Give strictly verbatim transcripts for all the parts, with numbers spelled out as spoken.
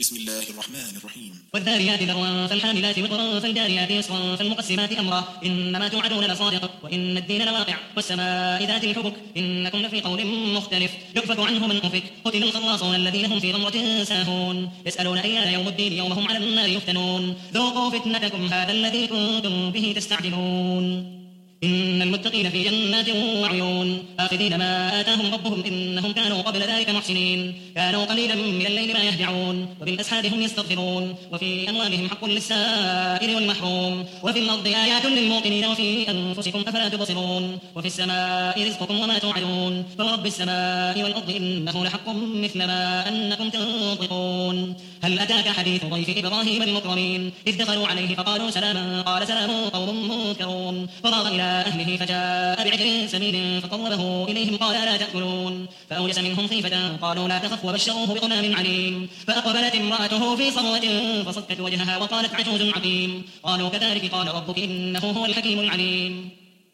بسم الله الرحمن الرحيم. والذاريات ذروا فالحاملات وقرا فالجاريات يسرا فالمقسمات أمرا إنما توعدون لصادق وإن الدين لواقع والسماء ذات الحبك إنكم لفي قول مختلف يؤفك عنه من أفك قتل الخراصون الذين هم في غمرة ساهون يسألون أيان يوم الدين يوم هم على النار يفتنون ذوقوا فتنتكم هذا الذي كنتم به تستعجلون إن المتقين في جنات وعيون آخذين ما آتاهم ربهم إنهم كانوا قبل ذلك محسنين كانوا قليلا من الليل ما يهجعون وبالأسحار هم يستغفرون وفي أموالهم حق للسائل والمحروم وفي الأرض آيات للموقنين وفي أنفسكم أفلا تبصرون وفي السماء رزقكم وما توعدون فرب السماء والأرض إنه لحق مثل ما أنكم تنطقون هل أتاك حديث ضيف إبراهيم المكرمين إذ دخلوا عليه فقالوا سلاما قال سلام قوم منكرون فراغ إلى أهله فجاء بعجل سمين فقربه إليهم قال لا تأكلون فأوجس منهم خيفة قالوا لا تخف وبشروه بغلام عليم فأقبلت امرأته في صرة فصكت وجهها وقالت عجوز عقيم قالوا كذلك قال ربك إنه هو الحكيم العليم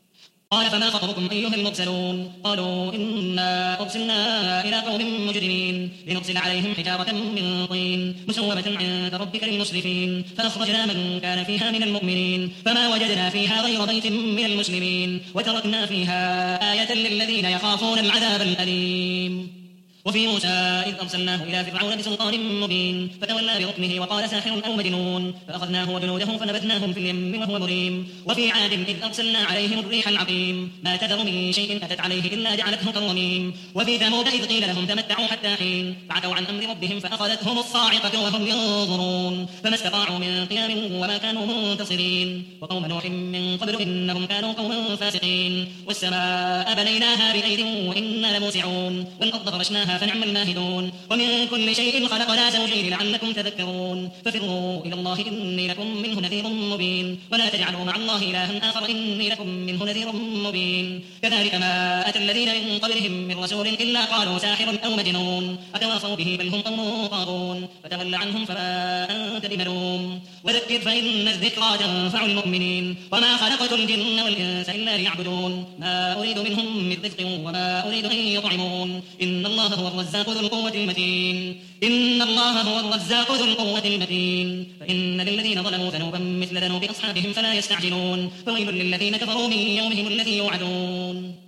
قال فما خطبكم أيها المرسلون قالوا إنا أرسلنا إلى قوم مجرمين لنرسل عليهم حجارة من طين مسومة عند ربك للمسرفين فأخرجنا من كان فيها من المؤمنين فما وجدنا فيها غير بيت من المسلمين وتركنا فيها آية للذين يخافون العذاب الأليم وفي موسى إذ أرسلناه إلى فرعون بسلطان مبين فتولى بركنه وقال ساحر أو مجنون فأخذناه وجنوده فنبذناهم في اليم وهو مريم وفي عاد إذ أرسلنا عليهم الريح العقيم ما تذر من شيء أتت عليه إلا جعلته كالرميم وفي ثمود إذ قيل لهم تمتعوا حتى حين فعتوا عن أمر ربهم فأخذتهم الصاعقة وهم ينظرون فما استطاعوا من قيام وما كانوا منتصرين وقوم نوح من قبل إنهم كانوا قوما فاسقين والسماء بنيناها بأيد وإنا لموسعون والأرض فرشناها فنعم الماهدون ومن كل شيء خلقنا زوجين لعلكم تذكرون ففروا إلى الله إني لكم منه نذير مبين ولا تجعلوا مع الله إلها آخر إني لكم منه نذير مبين كذلك ما أتى الذين من قبلهم من رسول إلا قالوا ساحر أو مجنون أتواصوا به بل هم قوم طاغون فتول عنهم فما أنت بملوم وذكر فإن الذكرى تنفع المؤمنين وما خلقت الجن والإنس إلا ليعبدون ما أريد منهم من رزق وما أريد أن يطعمون إن الله هو الرزاق ذو القوة المتين إن الله هو الرزاق ذو القوة المتين فإن للذين ظلموا ذنوبا مثل ذنوب أصحابهم فلا يستعجلون فويل للذين كفروا من يومهم الذي يوعدون